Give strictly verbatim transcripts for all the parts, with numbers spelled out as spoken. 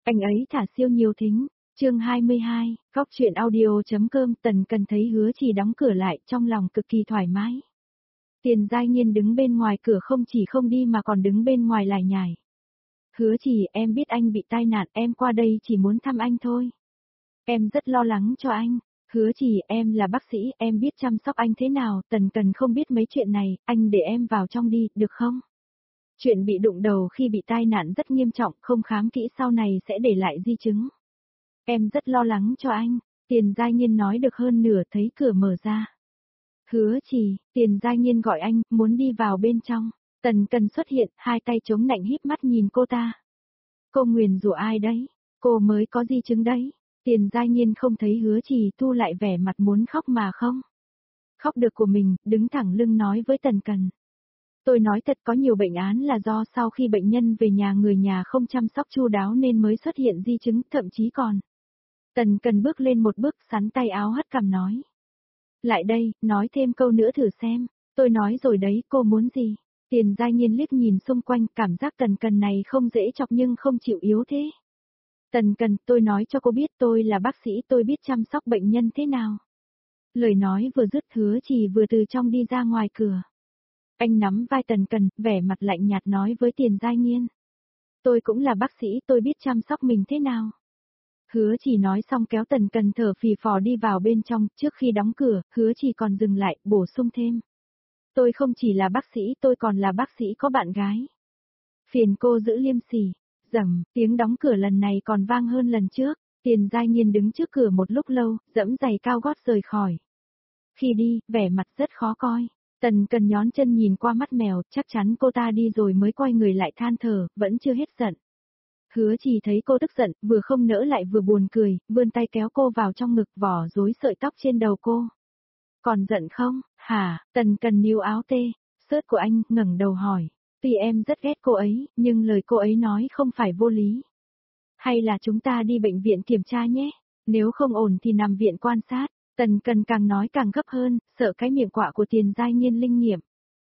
Anh ấy thả siêu nhiều thính. Chương hai mươi hai, góc truyện audio.com. Tần Cần thấy Hứa Trì đóng cửa lại, trong lòng cực kỳ thoải mái. Tiền Giai Nhiên đứng bên ngoài cửa không chỉ không đi mà còn đứng bên ngoài lải nhải. Hứa Trì, em biết anh bị tai nạn, em qua đây chỉ muốn thăm anh thôi. Em rất lo lắng cho anh. Hứa Trì, em là bác sĩ, em biết chăm sóc anh thế nào, Tần Cần không biết mấy chuyện này, anh để em vào trong đi, được không? Chuyện bị đụng đầu khi bị tai nạn rất nghiêm trọng, không khám kỹ sau này sẽ để lại di chứng. Em rất lo lắng cho anh. Tiền Giai Nhiên nói được hơn nửa thấy cửa mở ra. Hứa Trì, Tiền Giai Nhiên gọi anh, muốn đi vào bên trong. Tần Cần xuất hiện, hai tay chống nạnh híp mắt nhìn cô ta. Cô nguyền rủa ai đấy? Cô mới có di chứng đấy. Tiền Giai Nhiên không thấy Hứa Trì thu lại vẻ mặt muốn khóc mà không. Khóc được của mình, đứng thẳng lưng nói với Tần Cần. Tôi nói thật, có nhiều bệnh án là do sau khi bệnh nhân về nhà người nhà không chăm sóc chu đáo nên mới xuất hiện di chứng, thậm chí còn. Tần Cần bước lên một bước, sắn tay áo hất cằm nói. Lại đây, nói thêm câu nữa thử xem. Tôi nói rồi đấy, cô muốn gì? Tiền Giai Nhiên liếc nhìn xung quanh, cảm giác Tần Cần này không dễ chọc nhưng không chịu yếu thế. Tần Cần, tôi nói cho cô biết tôi là bác sĩ, tôi biết chăm sóc bệnh nhân thế nào. Lời nói vừa dứt, Hứa Trì vừa từ trong đi ra ngoài cửa. Anh nắm vai Tần Cần, vẻ mặt lạnh nhạt nói với Tiền Giai Nhiên. Tôi cũng là bác sĩ, tôi biết chăm sóc mình thế nào. Hứa Trì nói xong kéo Tần Cần thở phì phò đi vào bên trong, trước khi đóng cửa, Hứa Trì còn dừng lại, bổ sung thêm. Tôi không chỉ là bác sĩ, tôi còn là bác sĩ có bạn gái. Phiền cô giữ liêm sỉ. Rầm, tiếng đóng cửa lần này còn vang hơn lần trước. Tiền Giai Nhiên đứng trước cửa một lúc lâu, dẫm giày cao gót rời khỏi. Khi đi, vẻ mặt rất khó coi. Tần Cần nhón chân nhìn qua mắt mèo, chắc chắn cô ta đi rồi mới quay người lại than thở, vẫn chưa hết giận. Hứa Trì thấy cô tức giận, vừa không nỡ lại vừa buồn cười, vươn tay kéo cô vào trong ngực, vỏ rối sợi tóc trên đầu cô. Còn giận không? Hả? Tần Cần níu áo tê, sớt của anh, ngẩng đầu hỏi. Tuy em rất ghét cô ấy, nhưng lời cô ấy nói không phải vô lý. Hay là chúng ta đi bệnh viện kiểm tra nhé, nếu không ổn thì nằm viện quan sát. Tần Cần càng nói càng gấp hơn, sợ cái miệng quạ của Tiền Giai Nhiên linh nghiệm.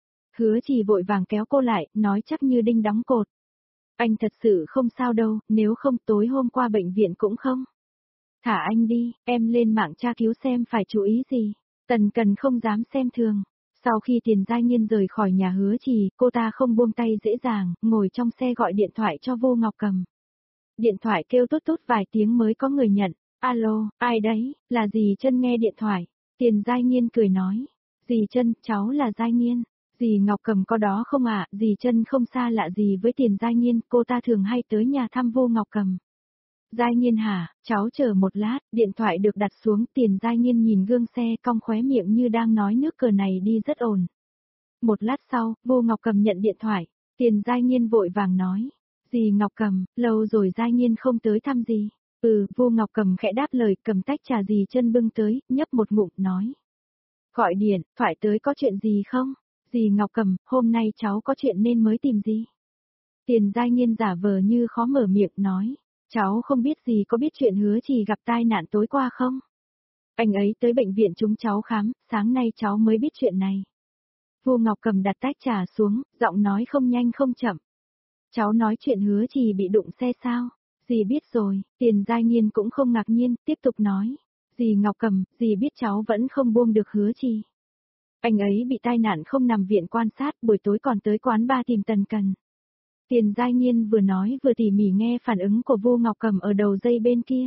Hứa Trì vội vàng kéo cô lại, nói chắc như đinh đóng cột. Anh thật sự không sao đâu, nếu không tối hôm qua bệnh viện cũng không. Thả anh đi, em lên mạng tra cứu xem phải chú ý gì. Tần Cần không dám xem thường. Sau khi Tiền Giai Nhiên rời khỏi nhà Hứa Trì, cô ta không buông tay dễ dàng, ngồi trong xe gọi điện thoại cho Vô Ngọc Cầm. Điện thoại kêu tốt tốt vài tiếng mới có người nhận. Alo, ai đấy, là dì Trân nghe điện thoại. Tiền Giai Nhiên cười nói. Dì Trân, cháu là Giai Nhiên. Dì Ngọc Cầm có đó không ạ? À? Dì Trân không xa lạ gì với Tiền Giai Nhiên, cô ta thường hay tới nhà thăm Vô Ngọc Cầm. Giai Nhiên hả, cháu chờ một lát, điện thoại được đặt xuống, Tiền Giai Nhiên nhìn gương xe cong khóe miệng như đang nói nước cờ này đi rất ổn. Một lát sau, Vô Ngọc Cầm nhận điện thoại, Tiền Giai Nhiên vội vàng nói. Dì Ngọc Cầm, lâu rồi Giai Nhiên không tới thăm dì. Ừ, Vô Ngọc Cầm khẽ đáp lời, cầm tách trà dì Trân bưng tới, nhấp một ngụm, nói. Gọi điện, thoại tới có chuyện gì không? Dì Ngọc Cầm, hôm nay cháu có chuyện nên mới tìm dì. Tiền Giai Nhiên giả vờ như khó mở miệng, nói. Cháu không biết dì có biết chuyện Hứa Trì gặp tai nạn tối qua không? Anh ấy tới bệnh viện chúng cháu khám, sáng nay cháu mới biết chuyện này. Vô Ngọc Cầm đặt tách trà xuống, giọng nói không nhanh không chậm. Cháu nói chuyện Hứa Trì bị đụng xe sao? Dì biết rồi, Tiền Giai Nhiên cũng không ngạc nhiên, tiếp tục nói. Dì Ngọc Cầm, dì biết cháu vẫn không buông được Hứa Trì. Anh ấy bị tai nạn không nằm viện quan sát, buổi tối còn tới quán bar tìm Tần Cần. Tiền Giai Nhiên vừa nói vừa tỉ mỉ nghe phản ứng của Vô Ngọc Cầm ở đầu dây bên kia.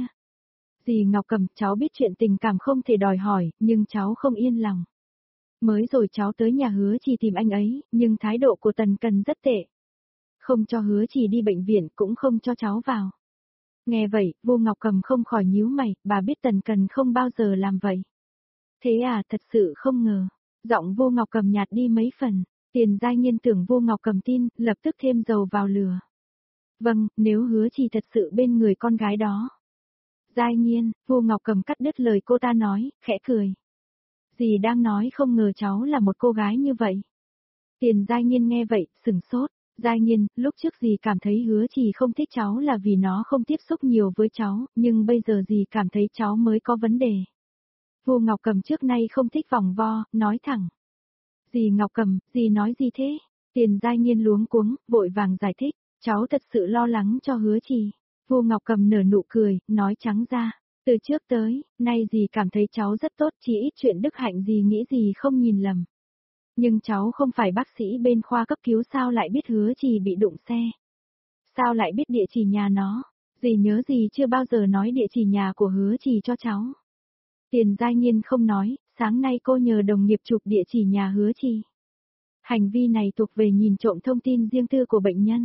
Dì Ngọc Cầm, cháu biết chuyện tình cảm không thể đòi hỏi, nhưng cháu không yên lòng. Mới rồi cháu tới nhà Hứa Trì tìm anh ấy, nhưng thái độ của Tần Cần rất tệ. Không cho Hứa Trì đi bệnh viện, cũng không cho cháu vào. Nghe vậy, Vô Ngọc Cầm không khỏi nhíu mày, bà biết Tần Cần không bao giờ làm vậy. Thế à, thật sự không ngờ. Giọng Vô Ngọc Cầm nhạt đi mấy phần. Tiền Giai Nhiên tưởng Vô Ngọc Cầm tin, lập tức thêm dầu vào lửa. Vâng, nếu Hứa Trì thật sự bên người con gái đó. Giai Nhiên, Vô Ngọc Cầm cắt đứt lời cô ta nói, khẽ cười. Dì đang nói không ngờ cháu là một cô gái như vậy. Tiền Giai Nhiên nghe vậy, sửng sốt. Giai Nhiên, lúc trước dì cảm thấy Hứa Trì không thích cháu là vì nó không tiếp xúc nhiều với cháu, nhưng bây giờ dì cảm thấy cháu mới có vấn đề. Vô Ngọc Cầm trước nay không thích vòng vo, nói thẳng. Dì Ngọc Cầm, dì nói gì thế? Tiền Giai Nhiên luống cuống, vội vàng giải thích, cháu thật sự lo lắng cho Hứa Trì. Vu Ngọc Cầm nở nụ cười, nói trắng ra, từ trước tới, nay dì cảm thấy cháu rất tốt, chỉ ít chuyện đức hạnh gì nghĩ gì không nhìn lầm. Nhưng cháu không phải bác sĩ bên khoa cấp cứu sao lại biết Hứa Trì bị đụng xe? Sao lại biết địa chỉ nhà nó? Dì nhớ dì chưa bao giờ nói địa chỉ nhà của Hứa Trì cho cháu. Tiền Giai Nhiên không nói, sáng nay cô nhờ đồng nghiệp chụp địa chỉ nhà Hứa Trì. Hành vi này thuộc về nhìn trộm thông tin riêng tư của bệnh nhân.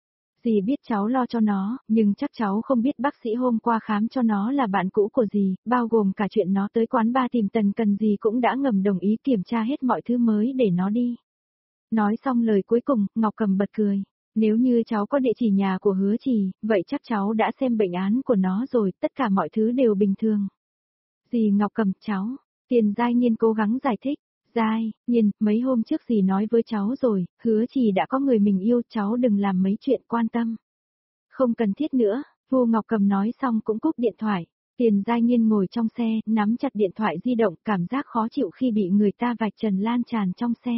Dì biết cháu lo cho nó, nhưng chắc cháu không biết bác sĩ hôm qua khám cho nó là bạn cũ của dì, bao gồm cả chuyện nó tới quán bar tìm Tần Cần dì cũng đã ngầm đồng ý kiểm tra hết mọi thứ mới để nó đi. Nói xong lời cuối cùng, Ngọc Cầm bật cười. Nếu như cháu có địa chỉ nhà của Hứa Trì, vậy chắc cháu đã xem bệnh án của nó rồi, tất cả mọi thứ đều bình thường. Dì Ngọc Cầm, cháu, Tiền Giai Nhiên cố gắng giải thích. Giai Nhiên, mấy hôm trước dì nói với cháu rồi, Hứa Trì đã có người mình yêu, cháu đừng làm mấy chuyện quan tâm. Không cần thiết nữa, Vu Ngọc Cầm nói xong cũng cúp điện thoại. Tiền Giai Nhiên ngồi trong xe, nắm chặt điện thoại di động, cảm giác khó chịu khi bị người ta vạch trần lan tràn trong xe.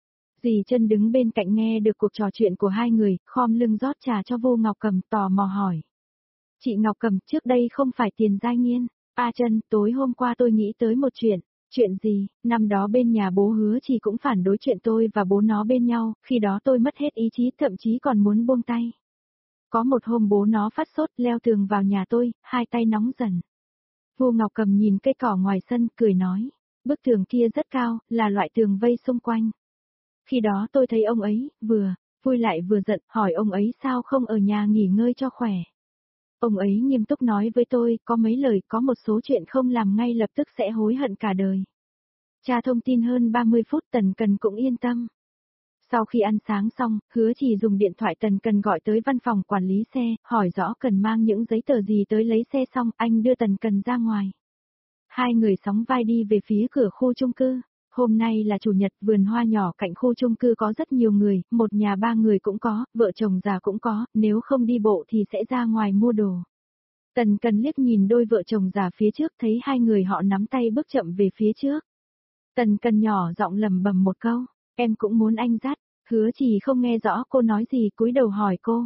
Dì Chân đứng bên cạnh nghe được cuộc trò chuyện của hai người, khom lưng rót trà cho Vu Ngọc Cầm, tò mò hỏi. Chị Ngọc Cầm, trước đây không phải Tiền Giai Nhiên. A Chân, tối hôm qua tôi nghĩ tới một chuyện. Chuyện gì? Năm đó bên nhà bố Hứa Trì cũng phản đối chuyện tôi và bố nó bên nhau, khi đó tôi mất hết ý chí, thậm chí còn muốn buông tay. Có một hôm bố nó phát sốt, leo tường vào nhà tôi, hai tay nóng dần. Vu Ngọc Cầm nhìn cây cỏ ngoài sân, cười nói, bức tường kia rất cao, là loại tường vây xung quanh. Khi đó tôi thấy ông ấy, vừa vui lại vừa giận, hỏi ông ấy sao không ở nhà nghỉ ngơi cho khỏe. Ông ấy nghiêm túc nói với tôi, có mấy lời, có một số chuyện không làm ngay lập tức sẽ hối hận cả đời. Tra thông tin hơn ba mươi phút, Tần Cần cũng yên tâm. Sau khi ăn sáng xong, Hứa Trì dùng điện thoại Tần Cần gọi tới văn phòng quản lý xe, hỏi rõ cần mang những giấy tờ gì tới lấy xe xong, anh đưa Tần Cần ra ngoài. Hai người sóng vai đi về phía cửa khu chung cư. Hôm nay là chủ nhật, vườn hoa nhỏ cạnh khu chung cư có rất nhiều người, một nhà ba người cũng có, vợ chồng già cũng có, nếu không đi bộ thì sẽ ra ngoài mua đồ. Tần Cần liếc nhìn đôi vợ chồng già phía trước, thấy hai người họ nắm tay bước chậm về phía trước. Tần Cần nhỏ giọng lẩm bẩm một câu, em cũng muốn anh dắt. Hứa Trì không nghe rõ cô nói gì, cúi đầu hỏi cô.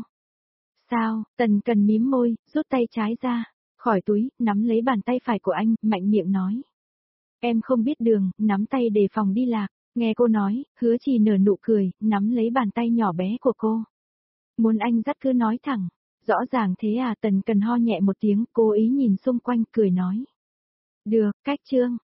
Sao? Tần Cần mím môi, rút tay trái ra, khỏi túi, nắm lấy bàn tay phải của anh, mạnh miệng nói. Em không biết đường, nắm tay đề phòng đi lạc. Nghe cô nói, Hứa Trì nở nụ cười, nắm lấy bàn tay nhỏ bé của cô. Muốn anh dắt cứ nói thẳng. Rõ ràng thế à? Tần Cần ho nhẹ một tiếng, cố ý nhìn xung quanh, cười nói. Được, cách chương.